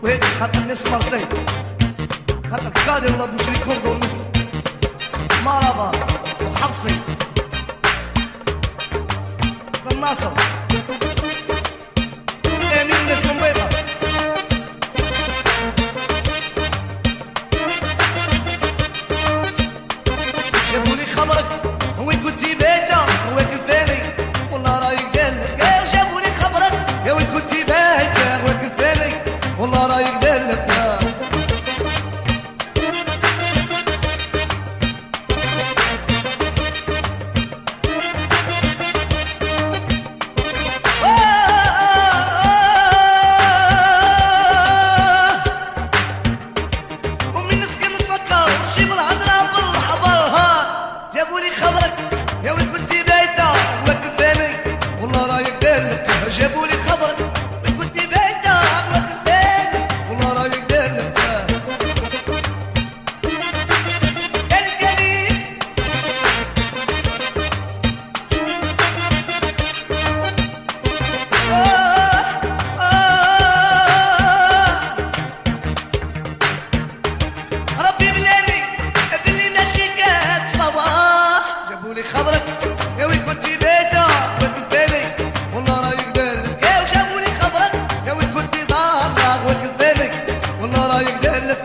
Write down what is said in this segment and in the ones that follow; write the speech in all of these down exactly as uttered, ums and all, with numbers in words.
وهيك خاطر الناس مرسي خاطر قادر والله بمشري كردو ومصر مرابا وحفصي بن ناصر امين الناس من بيضة جابوا لي خبرك وين كنتي بايتة وين كفاني والله رايك دالك جابوا لي خبرك يا وين كنتي بايتة وين كفاني والله رايك دالك جابوا لي خبرك وين كنتي بايتة وين كفاني والله رايك دالك قالك عليك آه آه ربي بلاني بلي ماشي كاتفواح جابوا لي خبرك يا وين كنتي بايتة وين كفاني والله رايك والله رايك دالك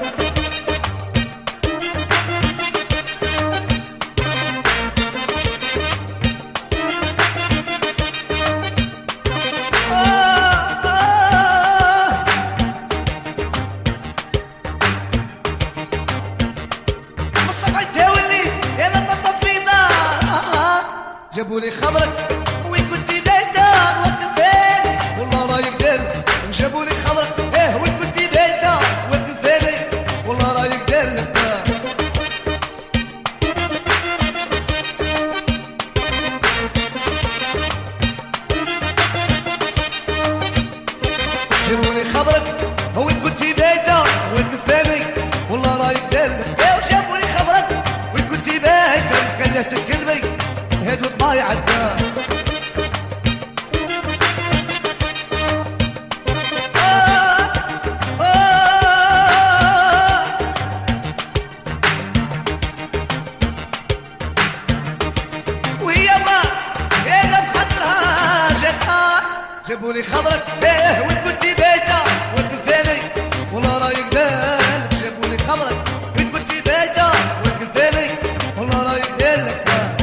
جابوا لي خبرك وين كنتي بايتة وين كفاني والله رايك دالك جابوا لي خبرك ايه وين كنتي بايتة وين كفاني والله رايك دالك جابوا لي خبرك وين كنتي بايتة وين كفاني والله رايك دالك ايه جابوا لي خبرك وين كنتي بايتة كلهت قلبي هاد الضايع الدار جابوا لي خبرك ايه وين كنتي بايتة وين كفاني والله رايك دالك جابوا لي خبرك وين كنتي بايتة وين كفاني والله رايك دالك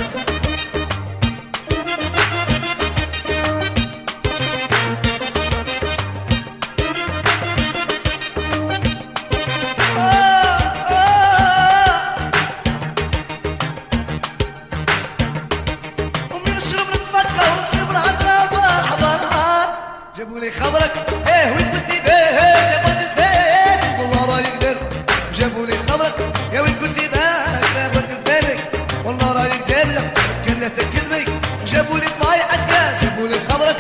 جابوا لي خبرك ايه وين كنتي بايتة وين كفاني والله رايك دالك جابوا لي خبرك يا وين كنتي بايتة وين كفاني والله رايك دالك كلهت قلبي جابوا لي ضايع الدار جابوا لي خبرك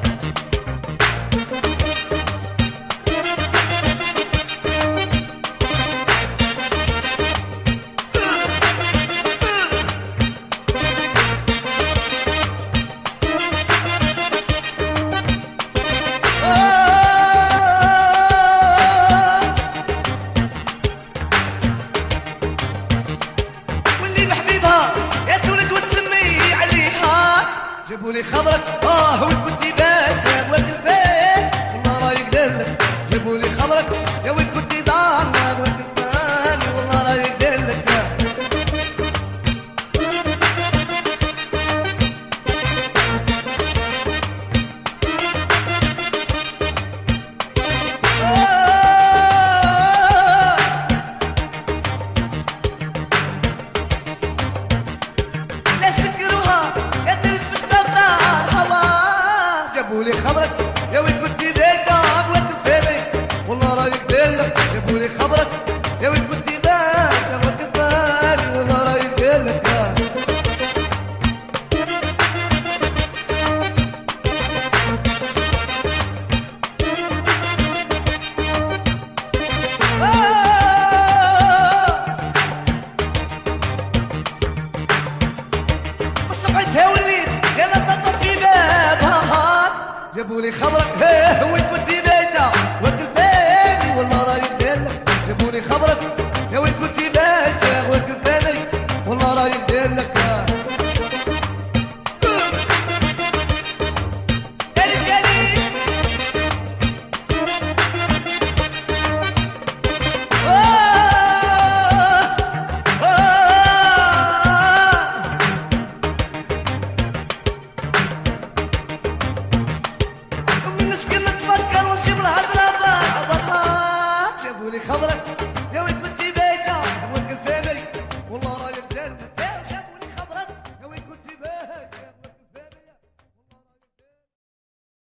جابوا لي خبرك اه وين كنتي بايتة وين كفاني والله رايك دالك جابوا لي خبرك يا وين كنتي ضامنة وين كفاني والله رايك دالك جابوا لي خبرك يا وين كنتي بايتة وين كفاني والله رايك دالك جابوا لي خبرك يا وين كنتي بايتة وين كفاني والله رايك دالك جابوا لي خبرك وين كنتي بايتة وين كفاني جابوا لي خبرك